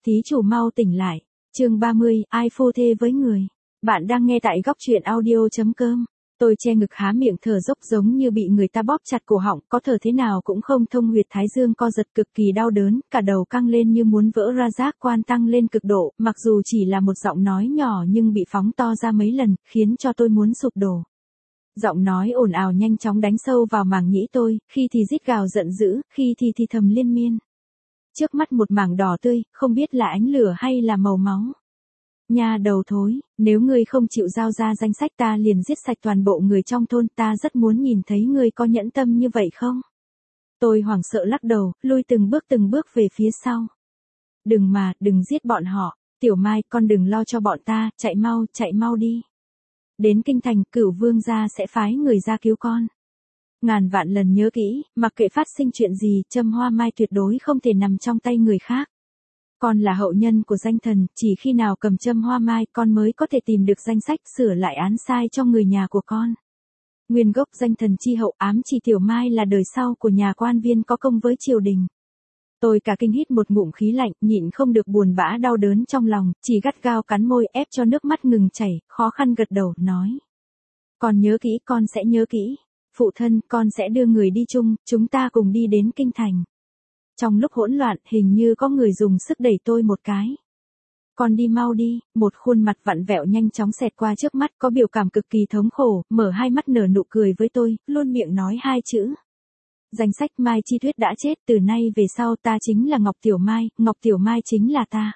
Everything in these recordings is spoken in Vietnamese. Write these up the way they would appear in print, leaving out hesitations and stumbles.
Thí chủ mau tỉnh lại. Chương 30, ai phô thê với người. Bạn đang nghe tại góc truyện audio.com. Tôi che ngực há miệng thở dốc giống như bị người ta bóp chặt cổ họng, có thở thế nào cũng không thông, huyệt thái dương co giật cực kỳ đau đớn, cả đầu căng lên như muốn vỡ ra, giác quan tăng lên cực độ, mặc dù chỉ là một giọng nói nhỏ nhưng bị phóng to ra mấy lần, khiến cho tôi muốn sụp đổ. Giọng nói ồn ào nhanh chóng đánh sâu vào màng nhĩ tôi, khi thì rít gào giận dữ, khi thì thầm liên miên. Trước mắt một mảng đỏ tươi, không biết là ánh lửa hay là màu máu. Nha đầu thối, nếu ngươi không chịu giao ra danh sách ta liền giết sạch toàn bộ người trong thôn, ta rất muốn nhìn thấy ngươi có nhẫn tâm như vậy không? Tôi hoảng sợ lắc đầu, lui từng bước về phía sau. Đừng giết bọn họ, Tiểu Mai, con đừng lo cho bọn ta, chạy mau đi. Đến kinh thành, Cửu Vương gia sẽ phái người ra cứu con. Ngàn vạn lần nhớ kỹ, mặc kệ phát sinh chuyện gì, Châm Hoa Mai tuyệt đối không thể nằm trong tay người khác. Con là hậu nhân của danh thần, chỉ khi nào cầm Châm Hoa Mai con mới có thể tìm được danh sách sửa lại án sai cho người nhà của con. Nguyên gốc danh thần chi hậu, ám chỉ Tiểu Mai là đời sau của nhà quan viên có công với triều đình. Tôi cả kinh hít một ngụm khí lạnh, nhịn không được buồn bã đau đớn trong lòng, chỉ gắt gao cắn môi ép cho nước mắt ngừng chảy, khó khăn gật đầu, nói. Con nhớ kỹ, con sẽ nhớ kỹ. Phụ thân, con sẽ đưa người đi chung, chúng ta cùng đi đến kinh thành. Trong lúc hỗn loạn, hình như có người dùng sức đẩy tôi một cái. Con đi mau đi, một khuôn mặt vặn vẹo nhanh chóng xẹt qua trước mắt, có biểu cảm cực kỳ thống khổ, mở hai mắt nở nụ cười với tôi, luôn miệng nói hai chữ. Danh sách Mai Chi Tuyết đã chết, từ nay về sau ta chính là Ngọc Tiểu Mai chính là ta.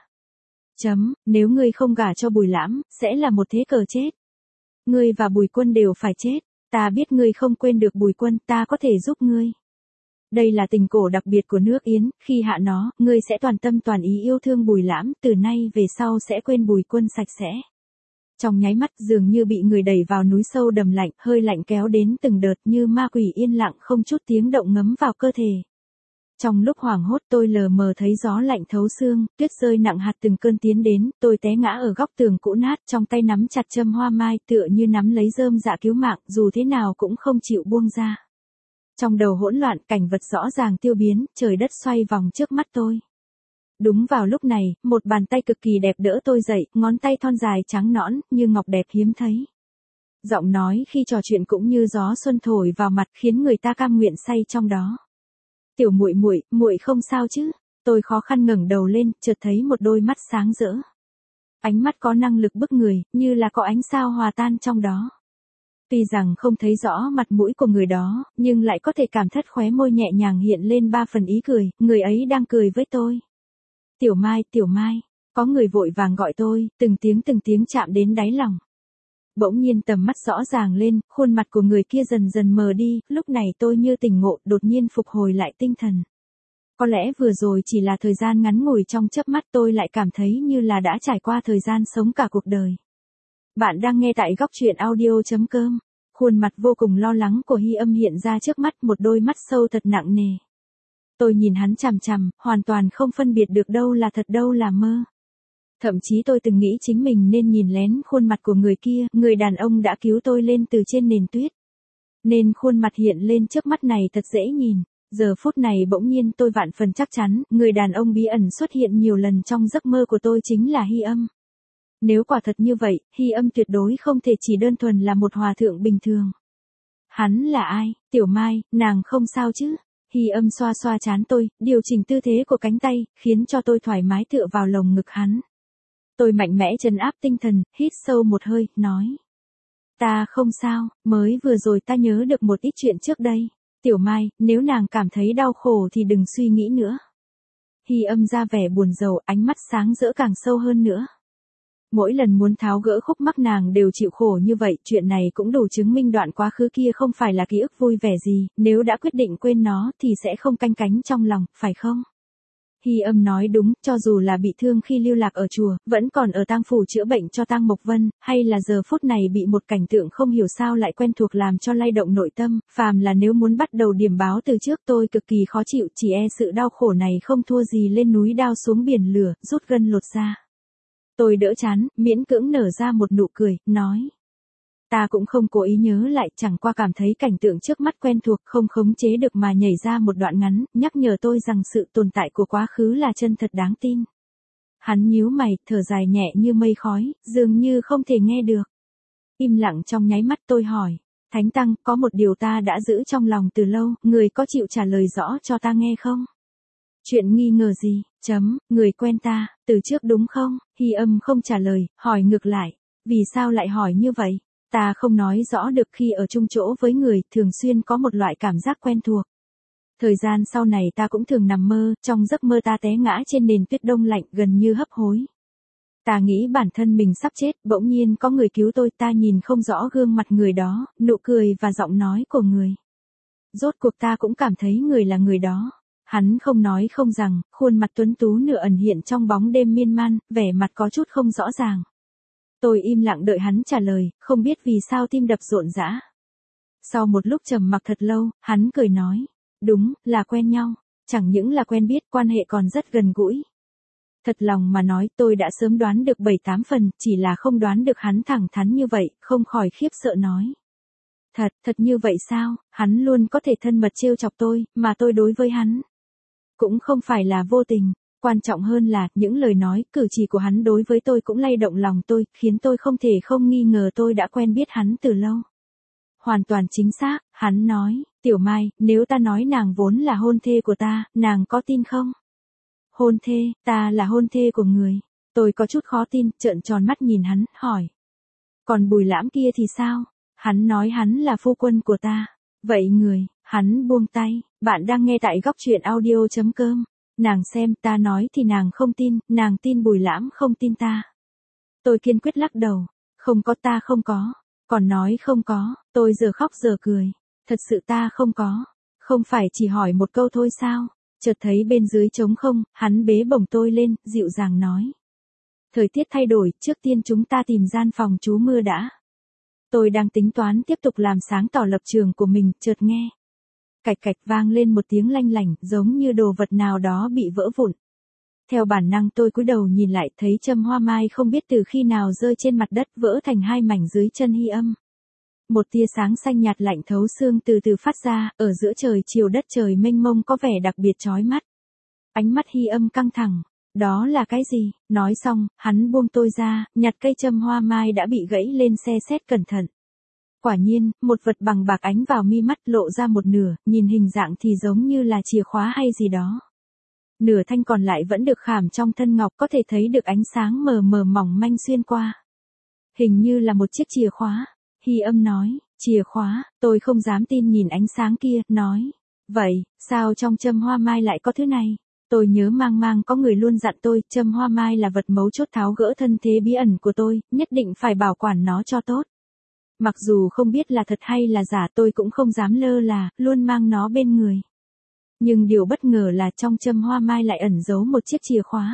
Nếu ngươi không gả cho Bùi Lãm, sẽ là một thế cờ chết. Ngươi và Bùi Quân đều phải chết. Ta biết ngươi không quên được Bùi Quân, ta có thể giúp ngươi. Đây là tình cổ đặc biệt của nước Yến, khi hạ nó, ngươi sẽ toàn tâm toàn ý yêu thương Bùi Lãm, từ nay về sau sẽ quên Bùi Quân sạch sẽ. Trong nháy mắt dường như bị người đẩy vào núi sâu đầm lạnh, hơi lạnh kéo đến từng đợt như ma quỷ yên lặng không chút tiếng động ngấm vào cơ thể. Trong lúc hoảng hốt tôi lờ mờ thấy gió lạnh thấu xương, tuyết rơi nặng hạt từng cơn tiến đến, tôi té ngã ở góc tường cũ nát, trong tay nắm chặt Châm Hoa Mai tựa như nắm lấy rơm dạ cứu mạng, dù thế nào cũng không chịu buông ra. Trong đầu hỗn loạn, cảnh vật rõ ràng tiêu biến, trời đất xoay vòng trước mắt tôi. Đúng vào lúc này, một bàn tay cực kỳ đẹp đỡ tôi dậy, ngón tay thon dài trắng nõn, như ngọc đẹp hiếm thấy. Giọng nói khi trò chuyện cũng như gió xuân thổi vào mặt khiến người ta cam nguyện say trong đó. Tiểu muội không sao chứ? Tôi khó khăn ngẩng đầu lên, chợt thấy một đôi mắt sáng rỡ. Ánh mắt có năng lực bức người, như là có ánh sao hòa tan trong đó. Tuy rằng không thấy rõ mặt mũi của người đó, nhưng lại có thể cảm thất khóe môi nhẹ nhàng hiện lên ba phần ý cười, người ấy đang cười với tôi. Tiểu Mai, có người vội vàng gọi tôi, từng tiếng chạm đến đáy lòng. Bỗng nhiên tầm mắt rõ ràng lên, khuôn mặt của người kia dần dần mờ đi, lúc này tôi như tỉnh ngộ, đột nhiên phục hồi lại tinh thần. Có lẽ vừa rồi chỉ là thời gian ngắn ngủi, trong chớp mắt tôi lại cảm thấy như là đã trải qua thời gian sống cả cuộc đời. Bạn đang nghe tại góc truyện audio.com. Khuôn mặt vô cùng lo lắng của Hy Âm hiện ra trước mắt, một đôi mắt sâu thật nặng nề. Tôi nhìn hắn chằm chằm, hoàn toàn không phân biệt được đâu là thật đâu là mơ. Thậm chí tôi từng nghĩ chính mình nên nhìn lén khuôn mặt của người kia, người đàn ông đã cứu tôi lên từ trên nền tuyết. Nên khuôn mặt hiện lên trước mắt này thật dễ nhìn. Giờ phút này bỗng nhiên tôi vạn phần chắc chắn, người đàn ông bí ẩn xuất hiện nhiều lần trong giấc mơ của tôi chính là Hy Âm. Nếu quả thật như vậy, Hy Âm tuyệt đối không thể chỉ đơn thuần là một hòa thượng bình thường. Hắn là ai? Tiểu Mai, nàng không sao chứ? Hy Âm xoa xoa trán tôi, điều chỉnh tư thế của cánh tay, khiến cho tôi thoải mái tựa vào lồng ngực hắn. Tôi mạnh mẽ trấn áp tinh thần, hít sâu một hơi, nói. Ta không sao, mới vừa rồi ta nhớ được một ít chuyện trước đây. Tiểu Mai, nếu nàng cảm thấy đau khổ thì đừng suy nghĩ nữa. Hy Âm ra vẻ buồn rầu, ánh mắt sáng rỡ càng sâu hơn nữa. Mỗi lần muốn tháo gỡ khúc mắc nàng đều chịu khổ như vậy, chuyện này cũng đủ chứng minh đoạn quá khứ kia không phải là ký ức vui vẻ gì, nếu đã quyết định quên nó thì sẽ không canh cánh trong lòng, phải không? Hy Âm nói đúng, cho dù là bị thương khi lưu lạc ở chùa, vẫn còn ở tang phủ chữa bệnh cho Tang Mộc Vân, hay là giờ phút này bị một cảnh tượng không hiểu sao lại quen thuộc làm cho lay động nội tâm, phàm là nếu muốn bắt đầu điểm báo từ trước tôi cực kỳ khó chịu, chỉ e sự đau khổ này không thua gì lên núi đao xuống biển lửa, rút gân lột da. Tôi đỡ chán, miễn cưỡng nở ra một nụ cười, nói. Ta cũng không cố ý nhớ lại, chẳng qua cảm thấy cảnh tượng trước mắt quen thuộc, không khống chế được mà nhảy ra một đoạn ngắn, nhắc nhở tôi rằng sự tồn tại của quá khứ là chân thật đáng tin. Hắn nhíu mày, thở dài nhẹ như mây khói, dường như không thể nghe được. Im lặng trong nháy mắt tôi hỏi. Thánh Tăng, có một điều ta đã giữ trong lòng từ lâu, người có chịu trả lời rõ cho ta nghe không? Chuyện nghi ngờ gì? Người quen ta, từ trước đúng không? Hy Âm không trả lời, hỏi ngược lại. Vì sao lại hỏi như vậy? Ta không nói rõ được, khi ở chung chỗ với người, thường xuyên có một loại cảm giác quen thuộc. Thời gian sau này ta cũng thường nằm mơ, trong giấc mơ ta té ngã trên nền tuyết đông lạnh gần như hấp hối. Ta nghĩ bản thân mình sắp chết, bỗng nhiên có người cứu tôi, ta nhìn không rõ gương mặt người đó, nụ cười và giọng nói của người. Rốt cuộc ta cũng cảm thấy người là người đó. Hắn không nói không rằng, khuôn mặt tuấn tú nửa ẩn hiện trong bóng đêm miên man, vẻ mặt có chút không rõ ràng. Tôi im lặng đợi hắn trả lời, không biết vì sao tim đập rộn rã. Sau một lúc trầm mặc thật lâu, hắn cười nói. Đúng, là quen nhau. Chẳng những là quen biết, quan hệ còn rất gần gũi. Thật lòng mà nói, tôi đã sớm đoán được 7-8 phần, chỉ là không đoán được hắn thẳng thắn như vậy, không khỏi khiếp sợ nói. Thật như vậy sao? Hắn luôn có thể thân mật trêu chọc tôi, mà tôi đối với hắn cũng không phải là vô tình. Quan trọng hơn là, những lời nói, cử chỉ của hắn đối với tôi cũng lay động lòng tôi, khiến tôi không thể không nghi ngờ tôi đã quen biết hắn từ lâu. Hoàn toàn chính xác, hắn nói, Tiểu Mai, nếu ta nói nàng vốn là hôn thê của ta, nàng có tin không? Hôn thê, ta là hôn thê của người. Tôi có chút khó tin, trợn tròn mắt nhìn hắn, hỏi. Còn Bùi Lãm kia thì sao? Hắn nói hắn là phu quân của ta. Vậy người, hắn buông tay, bạn đang nghe tại góc truyện audio.com. Nàng xem, ta nói thì nàng không tin, nàng tin Bùi Lãm không tin ta. Tôi kiên quyết lắc đầu. Không có, ta không có. Còn nói không có, tôi giờ khóc giờ cười. Thật sự ta không có. Không phải chỉ hỏi một câu thôi sao? Chợt thấy bên dưới trống không, hắn bế bổng tôi lên, dịu dàng nói. Thời tiết thay đổi, trước tiên chúng ta tìm gian phòng trú mưa đã. Tôi đang tính toán tiếp tục làm sáng tỏ lập trường của mình, chợt nghe. Cạch cạch vang lên một tiếng lanh lảnh, giống như đồ vật nào đó bị vỡ vụn. Theo bản năng tôi cúi đầu nhìn lại, thấy châm hoa mai không biết từ khi nào rơi trên mặt đất, vỡ thành hai mảnh dưới chân Hy Âm. Một tia sáng xanh nhạt lạnh thấu xương từ từ phát ra, ở giữa trời chiều đất trời mênh mông có vẻ đặc biệt chói mắt. Ánh mắt Hy Âm căng thẳng. Đó là cái gì? Nói xong, hắn buông tôi ra, nhặt cây châm hoa mai đã bị gãy lên xe xét cẩn thận. Quả nhiên, một vật bằng bạc ánh vào mi mắt, lộ ra một nửa, nhìn hình dạng thì giống như là chìa khóa hay gì đó. Nửa thanh còn lại vẫn được khảm trong thân ngọc, có thể thấy được ánh sáng mờ mờ mỏng manh xuyên qua. Hình như là một chiếc chìa khóa. Hy Âm nói, chìa khóa, tôi không dám tin nhìn ánh sáng kia, nói. Vậy, sao trong châm hoa mai lại có thứ này? Tôi nhớ mang có người luôn dặn tôi, châm hoa mai là vật mấu chốt tháo gỡ thân thế bí ẩn của tôi, nhất định phải bảo quản nó cho tốt. Mặc dù không biết là thật hay là giả, tôi cũng không dám lơ là, luôn mang nó bên người. Nhưng điều bất ngờ là trong châm hoa mai lại ẩn giấu một chiếc chìa khóa.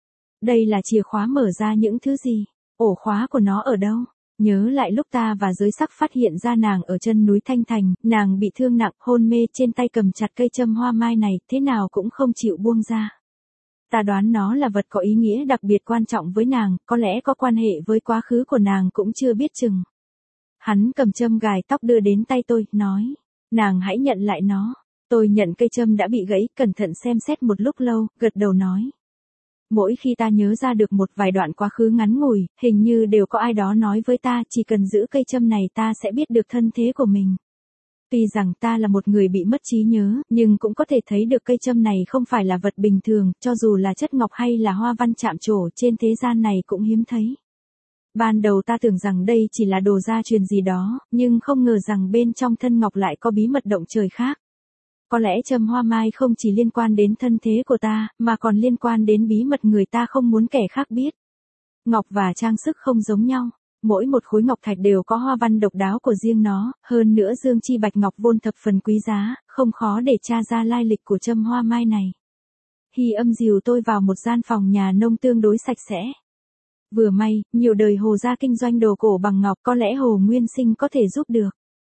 Đây là chìa khóa mở ra những thứ gì? Ổ khóa của nó ở đâu? Nhớ lại lúc ta và Giới Sắc phát hiện ra nàng ở chân núi Thanh Thành, nàng bị thương nặng, hôn mê, trên tay cầm chặt cây châm hoa mai này, thế nào cũng không chịu buông ra. Ta đoán nó là vật có ý nghĩa đặc biệt quan trọng với nàng, có lẽ có quan hệ với quá khứ của nàng cũng chưa biết chừng. Hắn cầm châm gài tóc đưa đến tay tôi, nói, nàng hãy nhận lại nó. Tôi nhận cây châm đã bị gãy, cẩn thận xem xét một lúc lâu, gật đầu nói. Mỗi khi ta nhớ ra được một vài đoạn quá khứ ngắn ngủi, hình như đều có ai đó nói với ta, chỉ cần giữ cây châm này ta sẽ biết được thân thế của mình. Tuy rằng ta là một người bị mất trí nhớ, nhưng cũng có thể thấy được cây châm này không phải là vật bình thường, cho dù là chất ngọc hay là hoa văn chạm trổ trên thế gian này cũng hiếm thấy. Ban đầu ta tưởng rằng đây chỉ là đồ gia truyền gì đó, nhưng không ngờ rằng bên trong thân ngọc lại có bí mật động trời khác. Có lẽ châm hoa mai không chỉ liên quan đến thân thế của ta, mà còn liên quan đến bí mật người ta không muốn kẻ khác biết. Ngọc và trang sức không giống nhau, mỗi một khối ngọc thạch đều có hoa văn độc đáo của riêng nó, hơn nữa dương chi bạch ngọc vốn thập phần quý giá, không khó để tra ra lai lịch của châm hoa mai này. Hy Âm dìu tôi vào một gian phòng nhà nông tương đối sạch sẽ. Vừa may, nhiều đời Hồ gia kinh doanh đồ cổ bằng ngọc, có lẽ Hồ Nguyên Sinh có thể giúp được.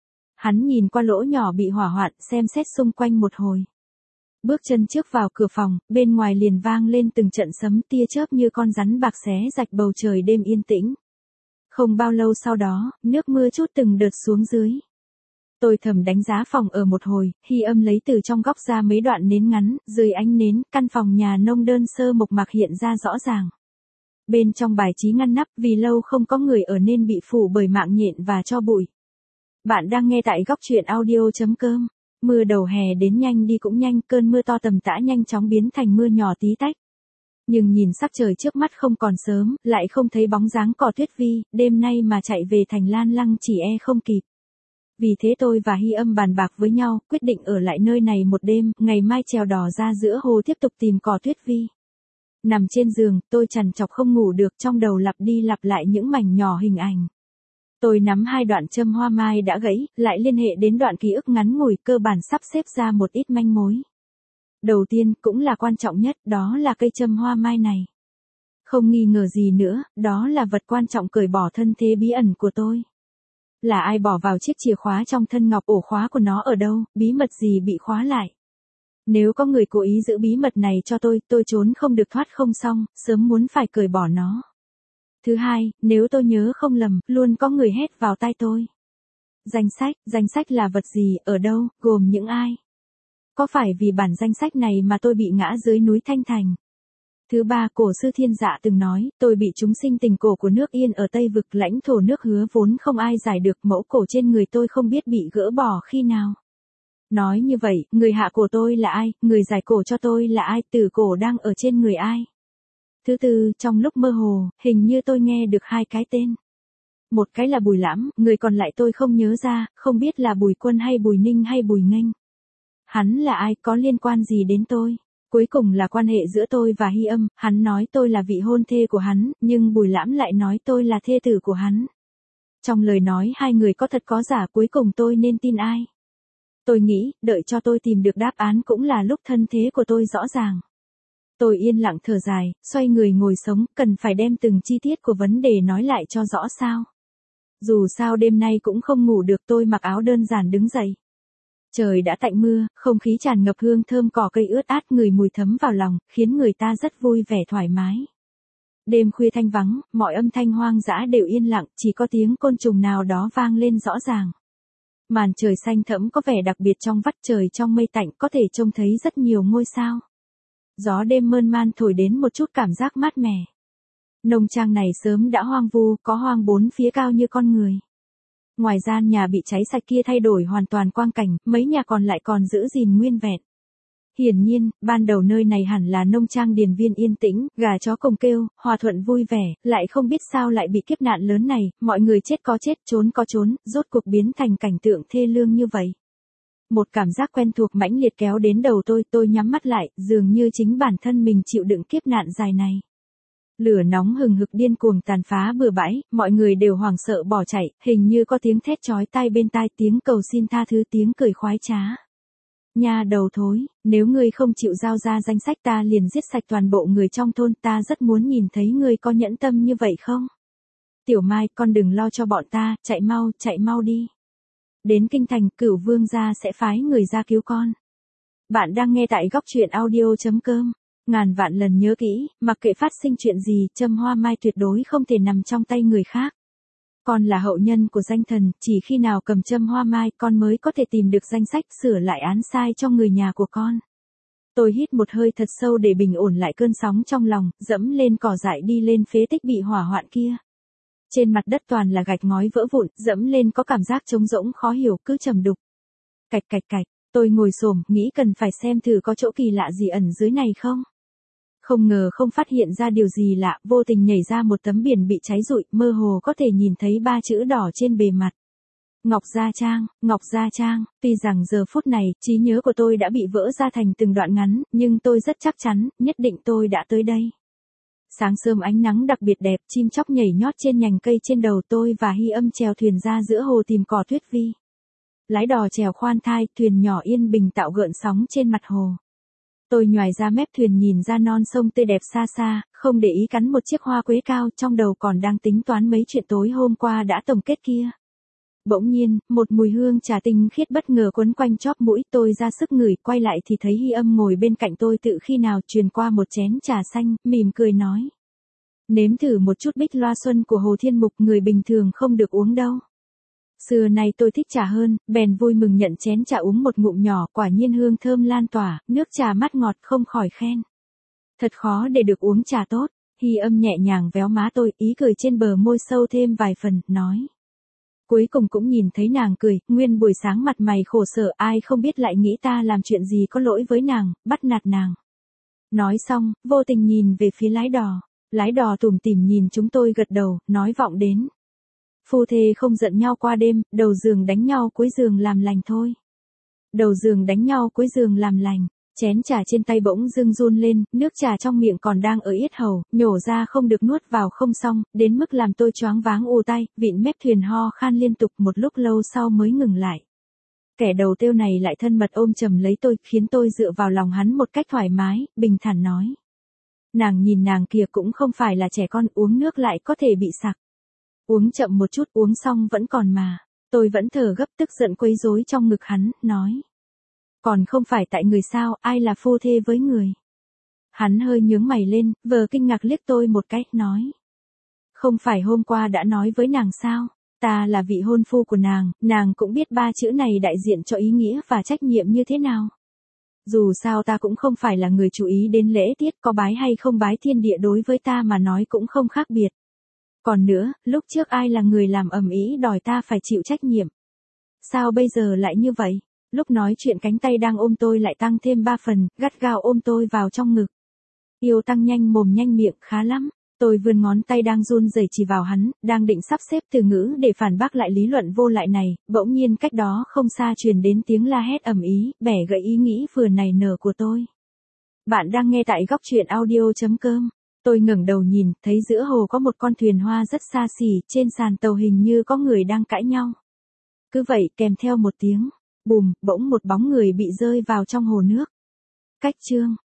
Hắn nhìn qua lỗ nhỏ bị hỏa hoạn, xem xét xung quanh một hồi. Bước chân trước vào cửa phòng, bên ngoài liền vang lên từng trận sấm, tia chớp như con rắn bạc xé rạch bầu trời đêm yên tĩnh. Không bao lâu sau đó, nước mưa chút từng đợt xuống dưới. Tôi thầm đánh giá phòng ở một hồi, Hy Âm lấy từ trong góc ra mấy đoạn nến ngắn, dưới ánh nến, căn phòng nhà nông đơn sơ mộc mạc hiện ra rõ ràng. bên trong bài trí ngăn nắp vì lâu không có người ở nên bị phủ bởi mạng nhện và tro bụi. Bạn đang nghe tại góc truyện audio.com. Mưa đầu hè đến nhanh đi cũng nhanh, cơn mưa to tầm tã nhanh chóng biến thành mưa nhỏ tí tách. Nhưng nhìn sắc trời trước mắt không còn sớm, lại không thấy bóng dáng cỏ Tuyết Vi, đêm nay mà chạy về thành Lan Lăng chỉ không kịp. Vì thế tôi và Hy Âm bàn bạc với nhau, quyết định ở lại nơi này một đêm, ngày mai chèo đò ra giữa hồ tiếp tục tìm cỏ Tuyết Vi. Nằm trên giường, tôi trằn trọc không ngủ được, trong đầu lặp đi lặp lại những mảnh nhỏ hình ảnh. Tôi nắm hai đoạn châm hoa mai đã gãy, lại liên hệ đến đoạn ký ức ngắn ngủi, cơ bản sắp xếp ra một ít manh mối. Đầu tiên, cũng là quan trọng nhất, đó là cây châm hoa mai này. Không nghi ngờ gì nữa, đó là vật quan trọng cởi bỏ thân thế bí ẩn của tôi. Là ai bỏ vào chiếc chìa khóa trong thân ngọc, ổ khóa của nó ở đâu, bí mật gì bị khóa lại. Nếu có người cố ý giữ bí mật này cho tôi trốn không được thoát không xong, sớm muốn phải cởi bỏ nó. Thứ hai, nếu tôi nhớ không lầm, luôn có người hét vào tai tôi. Danh sách là vật gì, ở đâu, gồm những ai? Có phải vì bản danh sách này mà tôi bị ngã dưới núi Thanh Thành? Thứ ba, cổ sư Thiên Dạ từng nói, tôi bị chúng sinh tình cổ của nước Yên ở Tây Vực, lãnh thổ nước Hứa vốn không ai giải được, mẫu cổ trên người tôi không biết bị gỡ bỏ khi nào. Nói như vậy, người hạ cổ tôi là ai, người giải cổ cho tôi là ai, tử cổ đang ở trên người ai? Thứ tư, trong lúc mơ hồ, hình như tôi nghe được hai cái tên. Một cái là Bùi Lãm, người còn lại tôi không nhớ ra, không biết là Bùi Quân hay Bùi Ninh hay Bùi Nghênh. Hắn là ai, có liên quan gì đến tôi? Cuối cùng là quan hệ giữa tôi và Hy Âm, hắn nói tôi là vị hôn thê của hắn, nhưng Bùi Lãm lại nói tôi là thê tử của hắn. Trong lời nói hai người có thật có giả, cuối cùng tôi nên tin ai? Tôi nghĩ, đợi cho tôi tìm được đáp án cũng là lúc thân thế của tôi rõ ràng. Tôi yên lặng thở dài, xoay người ngồi sống, cần phải đem từng chi tiết của vấn đề nói lại cho rõ sao. Dù sao đêm nay cũng không ngủ được, tôi mặc áo đơn giản đứng dậy. Trời đã tạnh mưa, không khí tràn ngập hương thơm cỏ cây ướt át, người mùi thấm vào lòng, khiến người ta rất vui vẻ thoải mái. Đêm khuya thanh vắng, mọi âm thanh hoang dã đều yên lặng, chỉ có tiếng côn trùng nào đó vang lên rõ ràng. Màn trời xanh thẫm có vẻ đặc biệt trong vắt, trời trong mây tạnh, có thể trông thấy rất nhiều ngôi sao. Gió đêm mơn man thổi đến một chút cảm giác mát mẻ. Nông trang này sớm đã hoang vu, có hoang bốn phía cao như con người. Ngoài gian nhà bị cháy sạch kia thay đổi hoàn toàn quang cảnh, mấy nhà còn lại còn giữ gìn nguyên vẹn. Hiển nhiên, ban đầu nơi này hẳn là nông trang điền viên yên tĩnh, gà chó cùng kêu, hòa thuận vui vẻ, lại không biết sao lại bị kiếp nạn lớn này, mọi người chết có chết, trốn có trốn, rốt cuộc biến thành cảnh tượng thê lương như vậy. Một cảm giác quen thuộc mãnh liệt kéo đến đầu tôi nhắm mắt lại, dường như chính bản thân mình chịu đựng kiếp nạn dài này. Lửa nóng hừng hực điên cuồng tàn phá bừa bãi, mọi người đều hoảng sợ bỏ chạy, hình như có tiếng thét chói tai bên tai, tiếng cầu xin tha thứ, tiếng cười khoái trá. Nha đầu thối, nếu ngươi không chịu giao ra danh sách ta liền giết sạch toàn bộ người trong thôn, ta rất muốn nhìn thấy ngươi có nhẫn tâm như vậy không? Tiểu Mai, con đừng lo cho bọn ta, chạy mau đi. Đến kinh thành, Cửu Vương gia sẽ phái người ra cứu con. Bạn đang nghe tại góc truyện audio.com. Ngàn vạn lần nhớ kỹ, mặc kệ phát sinh chuyện gì, châm hoa mai tuyệt đối không thể nằm trong tay người khác. Con là hậu nhân của danh thần, chỉ khi nào cầm châm hoa mai, con mới có thể tìm được danh sách, sửa lại án sai cho người nhà của con. Tôi hít một hơi thật sâu để bình ổn lại cơn sóng trong lòng, dẫm lên cỏ dại đi lên phế tích bị hỏa hoạn kia. Trên mặt đất toàn là gạch ngói vỡ vụn, dẫm lên có cảm giác trống rỗng khó hiểu, cứ trầm đục. Cạch cạch cạch, tôi ngồi xổm, nghĩ cần phải xem thử có chỗ kỳ lạ gì ẩn dưới này không. Không ngờ không phát hiện ra điều gì lạ, vô tình nhảy ra một tấm biển bị cháy rụi, mơ hồ có thể nhìn thấy 3 chữ đỏ trên bề mặt. Ngọc Gia Trang, tuy rằng giờ phút này, trí nhớ của tôi đã bị vỡ ra thành từng đoạn ngắn, nhưng tôi rất chắc chắn, nhất định tôi đã tới đây. Sáng sớm ánh nắng đặc biệt đẹp, chim chóc nhảy nhót trên nhành cây trên đầu, tôi và Hy Âm chèo thuyền ra giữa hồ tìm cỏ Tuyết Vi. Lái đò chèo khoan thai, thuyền nhỏ yên bình tạo gợn sóng trên mặt hồ. Tôi nhoài ra mép thuyền nhìn ra non sông tươi đẹp xa xa, không để ý cắn một chiếc hoa quế cao, trong đầu còn đang tính toán mấy chuyện tối hôm qua đã tổng kết kia. Bỗng nhiên, một mùi hương trà tinh khiết bất ngờ quấn quanh chóp mũi, tôi ra sức ngửi, quay lại thì thấy Hy Âm ngồi bên cạnh tôi, tự khi nào truyền qua một chén trà xanh, mỉm cười nói. Nếm thử một chút bích loa xuân của Hồ Thiên Mục, người bình thường không được uống đâu. Xưa nay tôi thích trà hơn, bèn vui mừng nhận chén trà uống một ngụm nhỏ, quả nhiên hương thơm lan tỏa, nước trà mát ngọt, không khỏi khen. Thật khó để được uống trà tốt. Hy Âm nhẹ nhàng véo má tôi, ý cười trên bờ môi sâu thêm vài phần, nói. Cuối cùng cũng nhìn thấy nàng cười, nguyên buổi sáng mặt mày khổ sở, ai không biết lại nghĩ ta làm chuyện gì có lỗi với nàng, bắt nạt nàng. Nói xong, vô tình nhìn về phía lái đò tủm tỉm nhìn chúng tôi gật đầu, nói vọng đến. Phu thê không giận nhau qua đêm, đầu giường đánh nhau cuối giường làm lành thôi. Đầu giường đánh nhau cuối giường làm lành. Chén trà trên tay bỗng dưng run lên, nước trà trong miệng còn đang ở yết hầu, nhổ ra không được nuốt vào không xong, đến mức làm tôi choáng váng ù tai, vịn mép thuyền ho khan liên tục một lúc lâu sau mới ngừng lại. Kẻ đầu tiêu này lại thân mật ôm chầm lấy tôi, khiến tôi dựa vào lòng hắn một cách thoải mái, bình thản nói. Nàng nhìn nàng kia cũng không phải là trẻ con, uống nước lại có thể bị sặc. Uống chậm một chút, uống xong vẫn còn mà. Tôi vẫn thở gấp tức giận quấy rối trong ngực hắn, nói. Còn không phải tại người sao, ai là phu thê với người. Hắn hơi nhướng mày lên, vờ kinh ngạc liếc tôi một cái, nói. Không phải hôm qua đã nói với nàng sao, ta là vị hôn phu của nàng cũng biết ba chữ này đại diện cho ý nghĩa và trách nhiệm như thế nào. Dù sao ta cũng không phải là người chú ý đến lễ tiết, có bái hay không bái thiên địa đối với ta mà nói cũng không khác biệt. Còn nữa, lúc trước ai là người làm ầm ĩ đòi ta phải chịu trách nhiệm. Sao bây giờ lại như vậy? Lúc nói chuyện cánh tay đang ôm tôi lại tăng thêm 3 phần, gắt gao ôm tôi vào trong ngực. Yêu tăng nhanh mồm nhanh miệng, khá lắm. Tôi vươn ngón tay đang run rẩy chỉ vào hắn, đang định sắp xếp từ ngữ để phản bác lại lý luận vô lại này, bỗng nhiên cách đó không xa truyền đến tiếng la hét ầm ĩ, bẻ gãy ý nghĩ vừa nảy nở của tôi. Bạn đang nghe tại góc truyện audio.com. Tôi ngẩng đầu nhìn, thấy giữa hồ có một con thuyền hoa rất xa xỉ, trên sàn tàu hình như có người đang cãi nhau. Cứ vậy, kèm theo một tiếng bùm, bỗng một bóng người bị rơi vào trong hồ nước. Cách chương